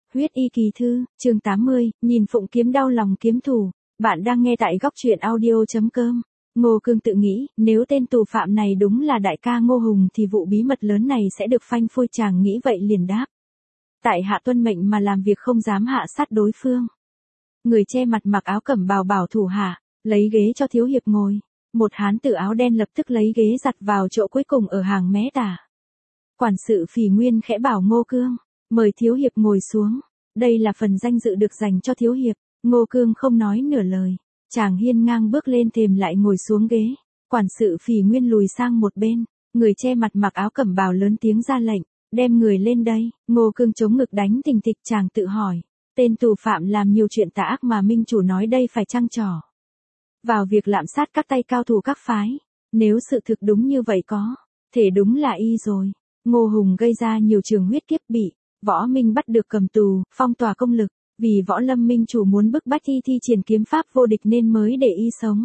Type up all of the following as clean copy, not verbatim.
Huyết y kỳ thư, chương 80, nhìn phụng kiếm đau lòng kiếm thủ. Bạn đang nghe tại góc truyện audio.com. Ngô Cương tự nghĩ, nếu tên tù phạm này đúng là đại ca Ngô Hùng thì vụ bí mật lớn này sẽ được phanh phui, chàng nghĩ vậy liền đáp. Tại hạ tuân mệnh mà làm việc, không dám hạ sát đối phương. Người che mặt mặc áo cẩm bào bảo thủ hạ, lấy ghế cho thiếu hiệp ngồi. Một hán tử áo đen lập tức lấy ghế giặt vào chỗ cuối cùng ở hàng mé tả. Quản sự Phỉ Nguyên khẽ bảo Ngô Cương, mời thiếu hiệp ngồi xuống. Đây là phần danh dự được dành cho thiếu hiệp. Ngô Cương không nói nửa lời. Chàng hiên ngang bước lên thềm lại ngồi xuống ghế. Quản sự Phỉ Nguyên lùi sang một bên. Người che mặt mặc áo cẩm bào lớn tiếng ra lệnh, đem người lên đây. Ngô Cương chống ngực đánh thình thịch, chàng tự hỏi. Tên tù phạm làm nhiều chuyện tà ác mà minh chủ nói đây phải chăng trò vào việc lạm sát các tay cao thủ các phái. Nếu sự thực đúng như vậy có thể đúng là y rồi. Ngô Hùng gây ra nhiều trường huyết kiếp, bị Võ Minh bắt được cầm tù, phong tỏa công lực. Vì Võ Lâm minh chủ muốn bức bách y thi triển kiếm pháp vô địch nên mới để y sống.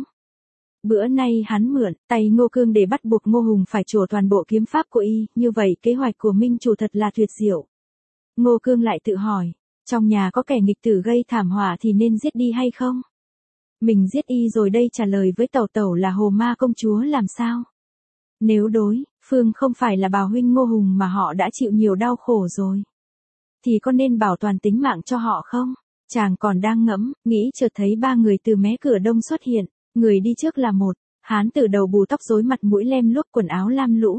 Bữa nay hắn mượn tay Ngô Cương để bắt buộc Ngô Hùng phải trổ toàn bộ kiếm pháp của y. Như vậy kế hoạch của minh chủ thật là tuyệt diệu. Ngô Cương lại tự hỏi, trong nhà có kẻ nghịch tử gây thảm họa thì nên giết đi hay không? Mình giết y rồi đây, trả lời với tẩu tẩu là Hồ Ma công chúa làm sao? Nếu đối phương không phải là bào huynh Ngô Hùng mà họ đã chịu nhiều đau khổ rồi, thì có nên bảo toàn tính mạng cho họ không? Chàng còn đang ngẫm, nghĩ chợt thấy ba người từ mé cửa đông xuất hiện. Người đi trước là một hán tử đầu bù tóc rối, mặt mũi lem luốc, quần áo lam lũ.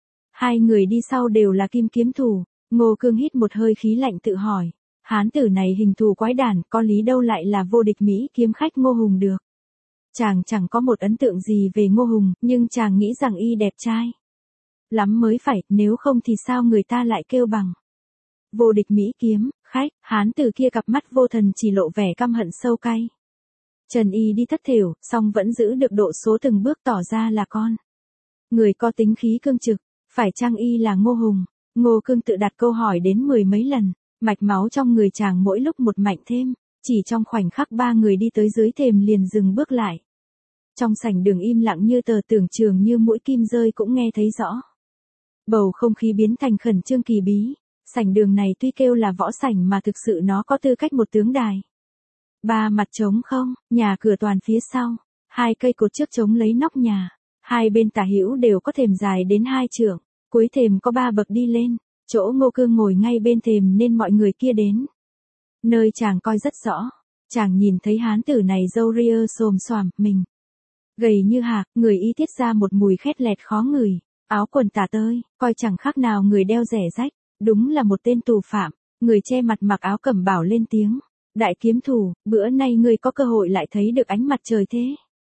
Hai người đi sau đều là kim kiếm thủ. Ngô Cương hít một hơi khí lạnh tự hỏi, hán tử này hình thù quái đản, có lý đâu lại là vô địch Mỹ kiếm khách Ngô Hùng được. Chàng chẳng có một ấn tượng gì về Ngô Hùng, nhưng chàng nghĩ rằng y đẹp trai lắm mới phải, nếu không thì sao người ta lại kêu bằng vô địch Mỹ kiếm khách. Hán tử kia cặp mắt vô thần chỉ lộ vẻ căm hận sâu cay. Trần y đi thất thểu, song vẫn giữ được độ số từng bước, tỏ ra là con người có tính khí cương trực. Phải chăng y là Ngô Hùng? Ngô Cương tự đặt câu hỏi đến 10 mấy lần. Mạch máu trong người chàng mỗi lúc một mạnh thêm. Chỉ trong khoảnh khắc ba người đi tới dưới thềm liền dừng bước lại. Trong sảnh đường im lặng như tờ, tưởng chừng như mũi kim rơi cũng nghe thấy rõ. Bầu không khí biến thành khẩn trương kỳ bí. Sảnh đường này tuy kêu là võ sảnh mà thực sự nó có tư cách một tướng đài. Ba mặt trống không, nhà cửa toàn phía sau. Hai cây cột trước chống lấy nóc nhà. Hai bên tả hữu đều có thềm dài đến 2 trượng. Cuối thềm có 3 bậc đi lên. Chỗ Ngô Cương ngồi ngay bên thềm nên mọi người kia đến nơi chàng coi rất rõ. Chàng nhìn thấy hán tử này râu ria xồm xoàm, mình gầy như hạc, người y tiết ra một mùi khét lẹt khó ngửi. Áo quần tả tơi, coi chẳng khác nào người đeo rẻ rách. Đúng là một tên tù phạm. Người che mặt mặc áo cẩm bảo lên tiếng, đại kiếm thủ, bữa nay ngươi có cơ hội lại thấy được ánh mặt trời thế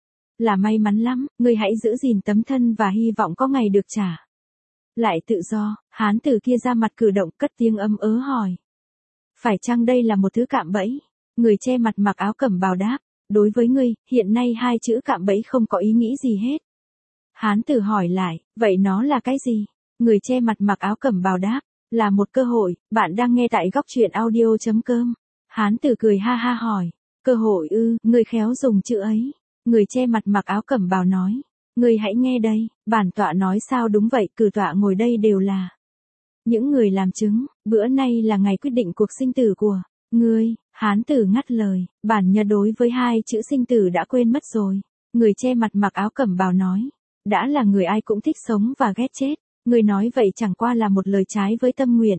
là may mắn lắm. Ngươi hãy giữ gìn tấm thân và hy vọng có ngày được trả lại tự do. Hán tử kia ra mặt cử động, cất tiếng ấm ớ hỏi, phải chăng đây là một thứ cạm bẫy? Người che mặt mặc áo cẩm bào đáp, đối với ngươi, hiện nay 2 chữ cạm bẫy không có ý nghĩ gì hết. Hán tử hỏi lại, vậy nó là cái gì? Người che mặt mặc áo cẩm bào đáp, là một cơ hội. Bạn đang nghe tại góc truyện audio.com. Hán tử cười ha ha hỏi, cơ hội ư? Ngươi khéo dùng chữ ấy. Người che mặt mặc áo cẩm bào nói, ngươi hãy nghe đây, bản tọa nói sao đúng vậy, cử tọa ngồi đây đều là những người làm chứng. Bữa nay là ngày quyết định cuộc sinh tử của ngươi. Hán tử ngắt lời, bản nhà đối với 2 chữ sinh tử đã quên mất rồi. Người che mặt mặc áo cẩm bào nói, đã là người ai cũng thích sống và ghét chết. Ngươi nói vậy chẳng qua là một lời trái với tâm nguyện.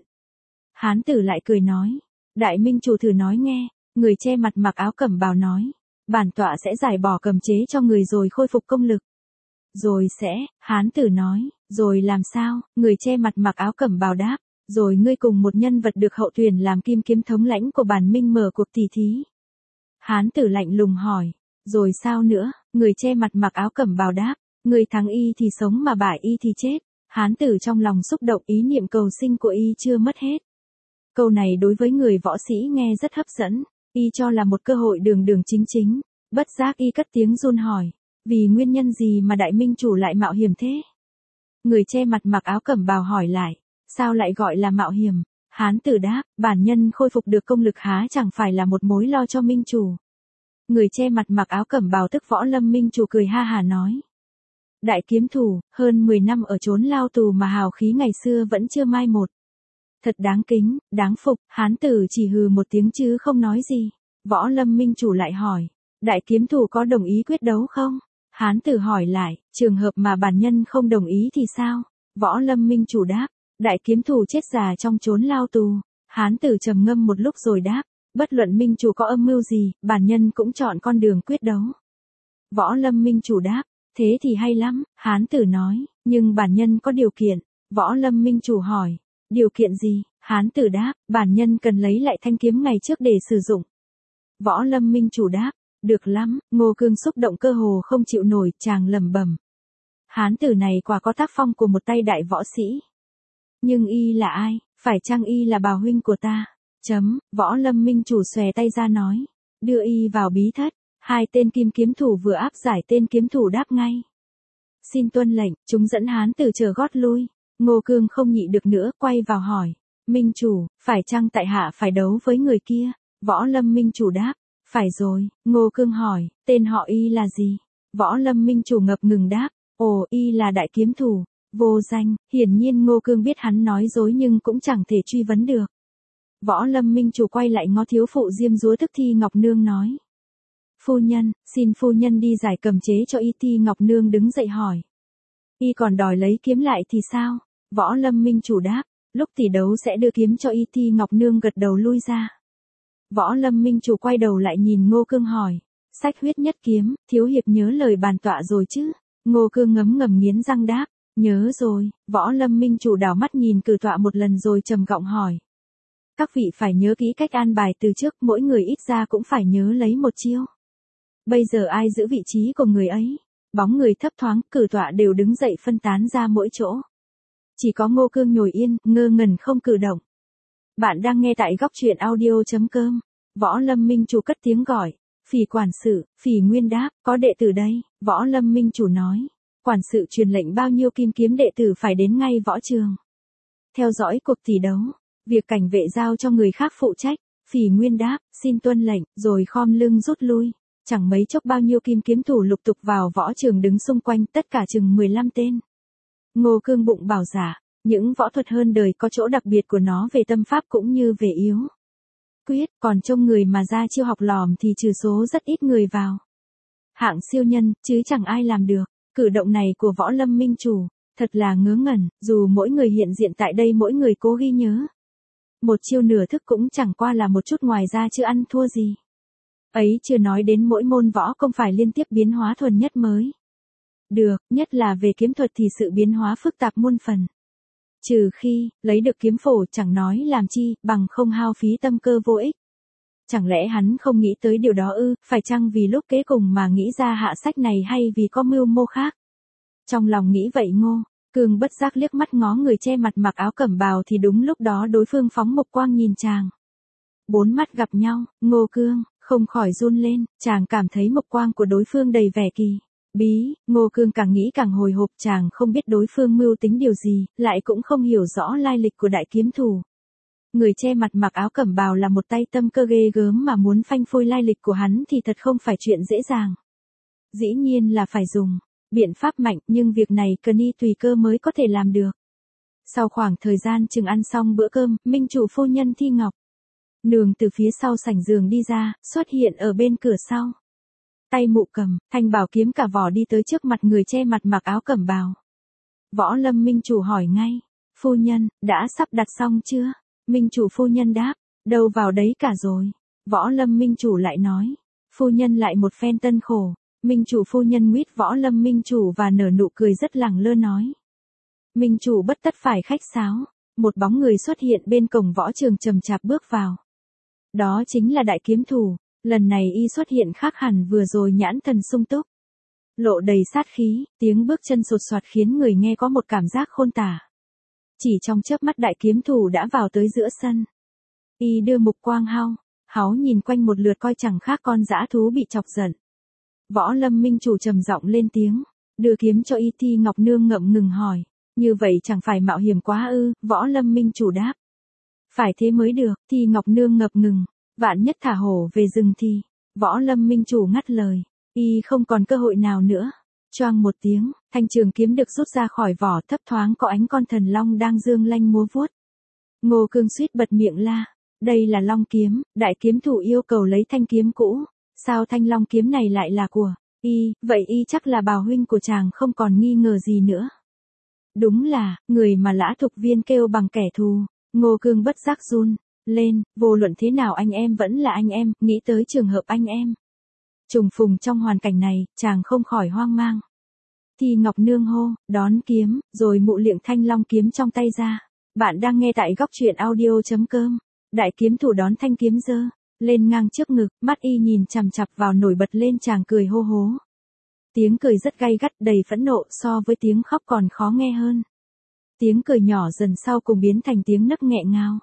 Hán tử lại cười nói, đại minh chủ thử nói nghe. Người che mặt mặc áo cẩm bào nói, bản tọa sẽ giải bỏ cầm chế cho người rồi khôi phục công lực. Rồi sẽ, hán tử nói, rồi làm sao? Người che mặt mặc áo cẩm bào đáp, rồi ngươi cùng một nhân vật được hậu thuyền làm kim kiếm thống lãnh của bản minh mở cuộc tỷ thí. Hán tử lạnh lùng hỏi, rồi sao nữa? Người che mặt mặc áo cẩm bào đáp, ngươi thắng y thì sống mà bại y thì chết. Hán tử trong lòng xúc động, ý niệm cầu sinh của y chưa mất hết. Câu này đối với người võ sĩ nghe rất hấp dẫn. Y cho là một cơ hội đường đường chính chính. Bất giác y cất tiếng run hỏi, vì nguyên nhân gì mà đại minh chủ lại mạo hiểm thế? Người che mặt mặc áo cẩm bào hỏi lại, sao lại gọi là mạo hiểm? Hán tử đáp, bản nhân khôi phục được công lực há chẳng phải là một mối lo cho minh chủ. Người che mặt mặc áo cẩm bào tức Võ Lâm minh chủ cười ha hà nói, đại kiếm thủ, hơn 10 năm ở chốn lao tù mà hào khí ngày xưa vẫn chưa mai một. Thật đáng kính, đáng phục, hán tử chỉ hừ một tiếng chứ không nói gì. Võ Lâm Minh Chủ lại hỏi, đại kiếm thủ có đồng ý quyết đấu không? Hán tử hỏi lại, trường hợp mà bản nhân không đồng ý thì sao? Võ Lâm Minh Chủ đáp, đại kiếm thủ chết già trong chốn lao tù. Hán tử trầm ngâm một lúc rồi đáp, bất luận Minh Chủ có âm mưu gì, bản nhân cũng chọn con đường quyết đấu. Võ Lâm Minh Chủ đáp, thế thì hay lắm, hán tử nói, nhưng bản nhân có điều kiện. Võ Lâm Minh Chủ hỏi, điều kiện gì? Hán tử đáp, bản nhân cần lấy lại thanh kiếm ngày trước để sử dụng. Võ Lâm Minh Chủ đáp, được lắm, Ngô Cương xúc động cơ hồ không chịu nổi, chàng lẩm bẩm. Hán tử này quả có tác phong của một tay đại võ sĩ. Nhưng y là ai? Phải chăng y là bào huynh của ta? Võ Lâm Minh Chủ xòe tay ra nói, đưa y vào bí thất. Hai tên kim kiếm thủ vừa áp giải tên kiếm thủ đáp ngay. Xin tuân lệnh, chúng dẫn hán tử chờ gót lui. Ngô Cương không nhịn được nữa, quay vào hỏi. Minh Chủ, phải chăng tại hạ phải đấu với người kia? Võ Lâm Minh Chủ đáp, phải rồi. Ngô Cương hỏi, tên họ y là gì? Võ Lâm Minh Chủ ngập ngừng đáp, ồ, y là đại kiếm thủ. Vô danh, hiển nhiên Ngô Cương biết hắn nói dối nhưng cũng chẳng thể truy vấn được. Võ Lâm Minh Chủ quay lại ngó thiếu phụ diêm dúa tức Thi Ngọc Nương nói. Phu nhân, xin phu nhân đi giải cầm chế cho y. Thi Ngọc Nương đứng dậy hỏi. Y còn đòi lấy kiếm lại thì sao? Võ Lâm Minh Chủ đáp, lúc tỷ đấu sẽ đưa kiếm cho y. Thi Ngọc Nương gật đầu lui ra. Võ Lâm Minh Chủ quay đầu lại nhìn Ngô Cương hỏi. Sách huyết nhất kiếm, thiếu hiệp nhớ lời bàn tọa rồi chứ? Ngô Cương ngấm ngầm nghiến răng đáp, nhớ rồi. Võ Lâm Minh Chủ đảo mắt nhìn cử tọa một lần rồi trầm giọng hỏi. Các vị phải nhớ kỹ cách an bài từ trước, mỗi người ít ra cũng phải nhớ lấy một chiêu. Bây giờ ai giữ vị trí của người ấy? Bóng người thấp thoáng, cử tọa đều đứng dậy phân tán ra mỗi chỗ. Chỉ có Ngô Cương ngồi yên, ngơ ngẩn không cử động. Bạn đang nghe tại góc truyện audio.com. Võ Lâm Minh Chủ cất tiếng gọi. Phỉ quản sự, Phỉ Nguyên đáp, có đệ tử đây. Võ Lâm Minh Chủ nói. Quản sự truyền lệnh bao nhiêu kim kiếm đệ tử phải đến ngay võ trường. Theo dõi cuộc tỷ đấu. Việc cảnh vệ giao cho người khác phụ trách. Phỉ Nguyên đáp, xin tuân lệnh, rồi khom lưng rút lui. Chẳng mấy chốc bao nhiêu kim kiếm thủ lục tục vào võ trường đứng xung quanh, tất cả chừng 15 tên. Ngô Cương bụng bảo dạ, những võ thuật hơn đời có chỗ đặc biệt của nó về tâm pháp cũng như về yếu quyết, còn trông người mà ra chiêu học lòm thì trừ số rất ít người vào. Hạng siêu nhân, chứ chẳng ai làm được. Cử động này của Võ Lâm Minh Chủ, thật là ngớ ngẩn, dù mỗi người hiện diện tại đây mỗi người cố ghi nhớ. Một chiêu nửa thức cũng chẳng qua là một chút ngoài ra chứ ăn thua gì. Ấy chưa nói đến mỗi môn võ công phải liên tiếp biến hóa thuần nhất mới được, nhất là về kiếm thuật thì sự biến hóa phức tạp muôn phần. Trừ khi, lấy được kiếm phổ chẳng nói làm chi, bằng không hao phí tâm cơ vô ích. Chẳng lẽ hắn không nghĩ tới điều đó ư, phải chăng vì lúc kế cùng mà nghĩ ra hạ sách này hay vì có mưu mô khác? Trong lòng nghĩ vậy Ngô Cương bất giác liếc mắt ngó người che mặt mặc áo cẩm bào thì đúng lúc đó đối phương phóng mục quang nhìn chàng. Bốn mắt gặp nhau, Ngô Cương không khỏi run lên, chàng cảm thấy mục quang của đối phương đầy vẻ kỳ bí. Ngô Cương càng nghĩ càng hồi hộp, chàng không biết đối phương mưu tính điều gì, lại cũng không hiểu rõ lai lịch của đại kiếm thủ. Người che mặt mặc áo cẩm bào là một tay tâm cơ ghê gớm, mà muốn phanh phui lai lịch của hắn thì thật không phải chuyện dễ dàng. Dĩ nhiên là phải dùng biện pháp mạnh, nhưng việc này cần y tùy cơ mới có thể làm được. Sau khoảng thời gian chừng ăn xong bữa cơm, Minh Chủ phu nhân Thi Ngọc Nương từ phía sau sảnh giường đi ra, xuất hiện ở bên cửa sau. Tay mụ cầm, thanh bảo kiếm cả vỏ đi tới trước mặt người che mặt mặc áo cẩm bào. Võ Lâm Minh Chủ hỏi ngay, phu nhân, đã sắp đặt xong chưa? Minh Chủ phu nhân đáp, đâu vào đấy cả rồi. Võ Lâm Minh Chủ lại nói, phu nhân lại một phen tân khổ. Minh Chủ phu nhân nguyết Võ Lâm Minh Chủ và nở nụ cười rất lẳng lơ nói. Minh Chủ bất tất phải khách sáo. Một bóng người xuất hiện bên cổng võ trường chậm chạp bước vào. Đó chính là đại kiếm thủ. Lần này y xuất hiện khác hẳn vừa rồi, nhãn thần sung túc, lộ đầy sát khí, tiếng bước chân sột soạt khiến người nghe có một cảm giác khôn tả. Chỉ trong chớp mắt đại kiếm thủ đã vào tới giữa sân. Y đưa mục quang háo nhìn quanh một lượt coi chẳng khác con dã thú bị chọc giận. Võ Lâm Minh Chủ trầm giọng lên tiếng, đưa kiếm cho y. Thi Ngọc Nương ngậm ngừng hỏi, như vậy chẳng phải mạo hiểm quá ư? Võ Lâm Minh Chủ đáp, phải thế mới được. Thi Ngọc Nương ngập ngừng, vạn nhất thả hổ về rừng thì. Võ Lâm Minh Chủ ngắt lời, y không còn cơ hội nào nữa. Choang một tiếng, thanh trường kiếm được rút ra khỏi vỏ, thấp thoáng có ánh con thần long đang dương lanh múa vuốt. Ngô Cương suýt bật miệng la. Đây là long kiếm, đại kiếm thủ yêu cầu lấy thanh kiếm cũ. Sao thanh long kiếm này lại là của y, vậy y chắc là bào huynh của chàng không còn nghi ngờ gì nữa. Đúng là, người mà Lã Thục Viên kêu bằng kẻ thù. Ngô Cương bất giác run lên, vô luận thế nào anh em vẫn là anh em, nghĩ tới trường hợp anh em trùng phùng trong hoàn cảnh này, chàng không khỏi hoang mang. Thi Ngọc Nương hô, đón kiếm, rồi mụ liệng thanh long kiếm trong tay ra. Bạn đang nghe tại góc truyện audio.com. Đại kiếm thủ đón thanh kiếm giơ lên ngang trước ngực, mắt y nhìn chằm chằm vào nổi bật lên, chàng cười hô hố. Tiếng cười rất gay gắt, đầy phẫn nộ, so với tiếng khóc còn khó nghe hơn. Tiếng cười nhỏ dần sau cùng biến thành tiếng nấc nghẹn ngào.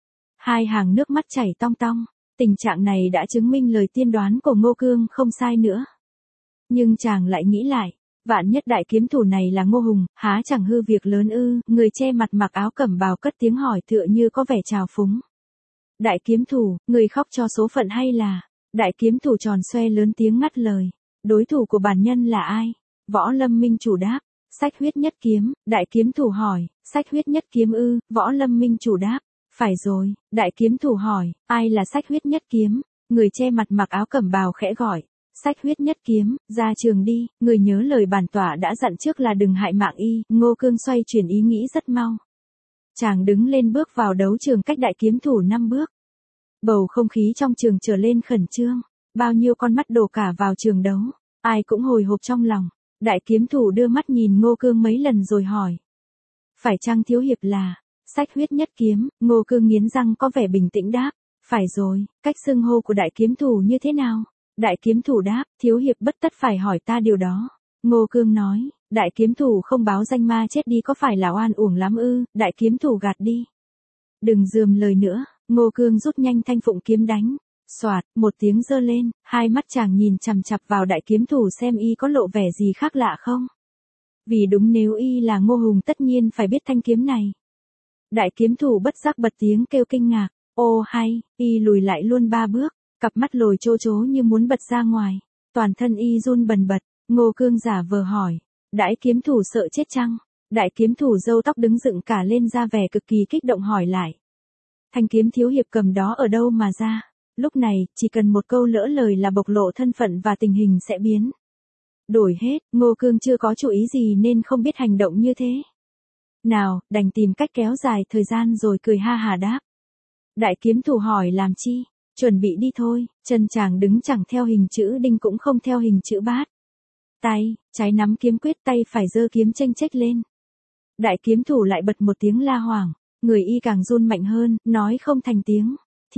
Hai hàng nước mắt chảy tong tong. Tình trạng này đã chứng minh lời tiên đoán của Ngô Cương không sai nữa. Nhưng chàng lại nghĩ lại, vạn nhất đại kiếm thủ này là Ngô Hùng, há chẳng hư việc lớn ư? Người che mặt mặc áo cẩm bào cất tiếng hỏi tựa như có vẻ trào phúng. Đại kiếm thủ, người khóc cho số phận hay là? Đại kiếm thủ tròn xoe lớn tiếng ngắt lời. Đối thủ của bản nhân là ai? Võ Lâm Minh Chủ đáp. Sách huyết nhất kiếm. Đại kiếm thủ hỏi. Sách huyết nhất kiếm ư? Võ Lâm Minh Chủ đáp. Phải rồi. Đại kiếm thủ hỏi. Ai là sách huyết nhất kiếm? Người che mặt mặc áo cẩm bào khẽ gọi. Sách huyết nhất kiếm, ra trường đi. Người nhớ lời bản tỏa đã dặn trước là đừng hại mạng y. Ngô Cương xoay chuyển ý nghĩ rất mau. Chàng đứng lên bước vào đấu trường cách đại kiếm thủ 5 bước. Bầu không khí trong trường trở lên khẩn trương. Bao nhiêu con mắt đổ cả vào trường đấu. Ai cũng hồi hộp trong lòng. Đại kiếm thủ đưa mắt nhìn Ngô Cương mấy lần rồi hỏi. Phải chăng thiếu hiệp là sách huyết nhất kiếm? Ngô Cương nghiến răng có vẻ bình tĩnh đáp. Phải rồi, cách xưng hô của đại kiếm thủ như thế nào? Đại kiếm thủ đáp, thiếu hiệp bất tất phải hỏi ta điều đó. Ngô Cương nói, đại kiếm thủ không báo danh ma chết đi có phải là oan uổng lắm ư? Đại kiếm thủ gạt đi. Đừng rườm lời nữa. Ngô Cương rút nhanh thanh phụng kiếm đánh. Soạt, một tiếng giơ lên, hai mắt chàng nhìn chằm chằm vào đại kiếm thủ xem y có lộ vẻ gì khác lạ không. Vì đúng nếu y là Ngô Hùng tất nhiên phải biết thanh kiếm này. Đại kiếm thủ bất giác bật tiếng kêu kinh ngạc. Ô hay, y lùi lại luôn 3 bước, cặp mắt lồi chô chố như muốn bật ra ngoài. Toàn thân y run bần bật. Ngô Cương giả vờ hỏi. Đại kiếm thủ sợ chết chăng? Đại kiếm thủ râu tóc đứng dựng cả lên ra vẻ cực kỳ kích động hỏi lại. Thanh kiếm thiếu hiệp cầm đó ở đâu mà ra? Lúc này, chỉ cần một câu lỡ lời là bộc lộ thân phận và tình hình sẽ biến đổi hết. Ngô Cương chưa có chủ ý gì nên không biết hành động như thế nào, đành tìm cách kéo dài thời gian rồi cười ha hà đáp. Đại kiếm thủ hỏi làm chi? Chuẩn bị đi thôi. Chân chàng đứng chẳng theo hình chữ đinh cũng không theo hình chữ bát. Tay trái nắm kiếm quyết, tay phải giơ kiếm chênh chếch lên. Đại kiếm thủ lại bật một tiếng la hoảng. Người y càng run mạnh hơn, nói không thành tiếng.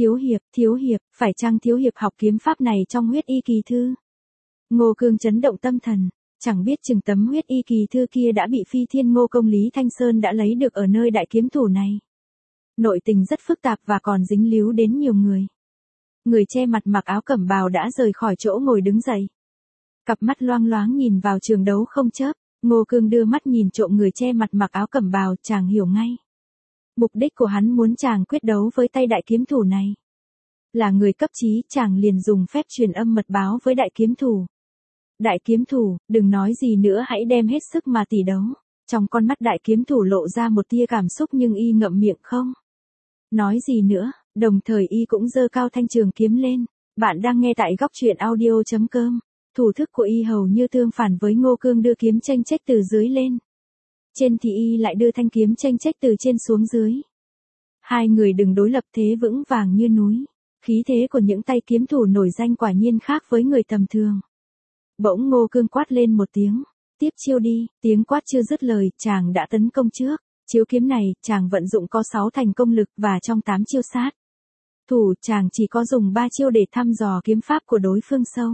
Thiếu hiệp, phải chăng thiếu hiệp học kiếm pháp này trong huyết y kỳ thư? Ngô Cương chấn động tâm thần, chẳng biết chừng tấm huyết y kỳ thư kia đã bị phi thiên ngô công Lý Thanh Sơn đã lấy được ở nơi đại kiếm thủ này. Nội tình rất phức tạp và còn dính líu đến nhiều người. Người che mặt mặc áo cẩm bào đã rời khỏi chỗ ngồi đứng dậy. Cặp mắt loang loáng nhìn vào trường đấu không chớp. Ngô Cương đưa mắt nhìn trộm người che mặt mặc áo cẩm bào, chàng hiểu ngay. Mục đích của hắn muốn chàng quyết đấu với tay đại kiếm thủ này. Là người cấp chí, chàng liền dùng phép truyền âm mật báo với đại kiếm thủ. Đại kiếm thủ, đừng nói gì nữa, hãy đem hết sức mà tỉ đấu. Trong con mắt đại kiếm thủ lộ ra một tia cảm xúc nhưng y ngậm miệng không nói gì nữa, đồng thời y cũng giơ cao thanh trường kiếm lên. Bạn đang nghe tại góc truyện audio.com. Thủ thức của y hầu như tương phản với Ngô Cương đưa kiếm chênh chếch từ dưới lên. Trên thì y lại đưa thanh kiếm chênh chếch từ trên xuống dưới. Hai người đừng đối lập thế vững vàng như núi. Khí thế của những tay kiếm thủ nổi danh quả nhiên khác với người tầm thường. Bỗng Ngô Cương quát lên một tiếng. Tiếp chiêu đi. Tiếng quát chưa dứt lời, chàng đã tấn công trước. Chiếu kiếm này, chàng vận dụng có 6 thành công lực và trong 8 chiêu sát thủ, chàng chỉ có dùng 3 chiêu để thăm dò kiếm pháp của đối phương sâu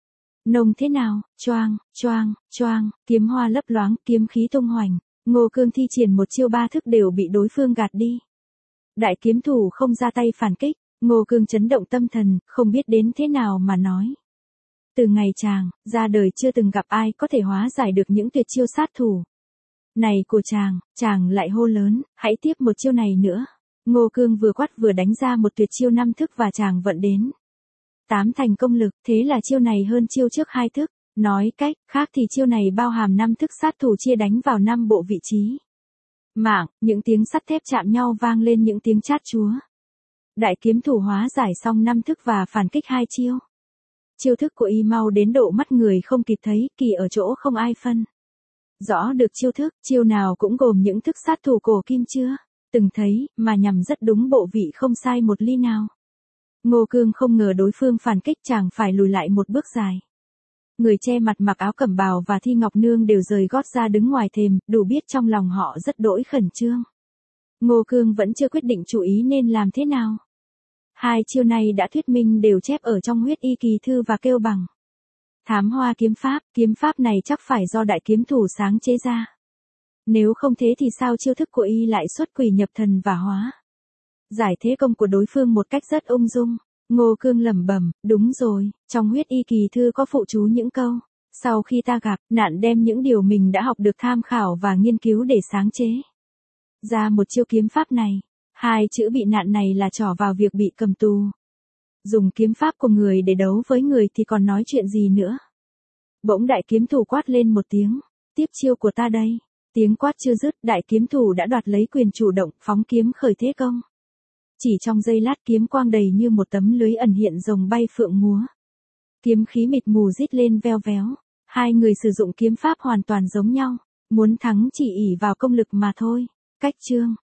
nông thế nào. Choang, choang, choang, kiếm hoa lấp loáng, kiếm khí tung hoành. Ngô Cương thi triển một chiêu 3 thức đều bị đối phương gạt đi. Đại kiếm thủ không ra tay phản kích. Ngô Cương chấn động tâm thần, không biết đến thế nào mà nói. Từ ngày chàng ra đời chưa từng gặp ai có thể hóa giải được những tuyệt chiêu sát thủ này của chàng lại hô lớn, hãy tiếp một chiêu này nữa. Ngô Cương vừa quát vừa đánh ra một tuyệt chiêu 5 thức và chàng vận đến 8 thành công lực, thế là chiêu này hơn chiêu trước 2 thức. Nói cách khác thì chiêu này bao hàm 5 thức sát thủ chia đánh vào 5 bộ vị trí. Mạng, những tiếng sắt thép chạm nhau vang lên những tiếng chát chúa. Đại kiếm thủ hóa giải xong 5 thức và phản kích 2 chiêu. Chiêu thức của y mau đến độ mắt người không kịp thấy, kỳ ở chỗ không ai phân rõ được chiêu thức, chiêu nào cũng gồm những thức sát thủ cổ kim chưa từng thấy, mà nhằm rất đúng bộ vị không sai một ly nào. Ngô Cương không ngờ đối phương phản kích, chàng phải lùi lại một bước dài. Người che mặt mặc áo cẩm bào và Thi Ngọc Nương đều rời gót ra đứng ngoài thềm, đủ biết trong lòng họ rất đỗi khẩn trương. Ngô Cương vẫn chưa quyết định chủ ý nên làm thế nào. 2 chiêu này đã thuyết minh đều chép ở trong huyết y kỳ thư và kêu bằng Thám Hoa kiếm pháp này chắc phải do đại kiếm thủ sáng chế ra. Nếu không thế thì sao chiêu thức của y lại xuất quỷ nhập thần và hóa giải thế công của đối phương một cách rất ung dung. Ngô Cương lẩm bẩm, đúng rồi, trong huyết y kỳ thư có phụ chú những câu. Sau khi ta gặp nạn đem những điều mình đã học được tham khảo và nghiên cứu để sáng chế ra một chiêu kiếm pháp này. 2 chữ bị nạn này là trỏ vào việc bị cầm tù. Dùng kiếm pháp của người để đấu với người thì còn nói chuyện gì nữa. Bỗng đại kiếm thủ quát lên một tiếng, tiếp chiêu của ta đây. Tiếng quát chưa dứt, đại kiếm thủ đã đoạt lấy quyền chủ động, phóng kiếm khởi thế công. Chỉ trong giây lát kiếm quang đầy như một tấm lưới ẩn hiện rồng bay phượng múa. Kiếm khí mịt mù rít lên veo véo. 2 người sử dụng kiếm pháp hoàn toàn giống nhau, muốn thắng chỉ ỷ vào công lực mà thôi. Cách chương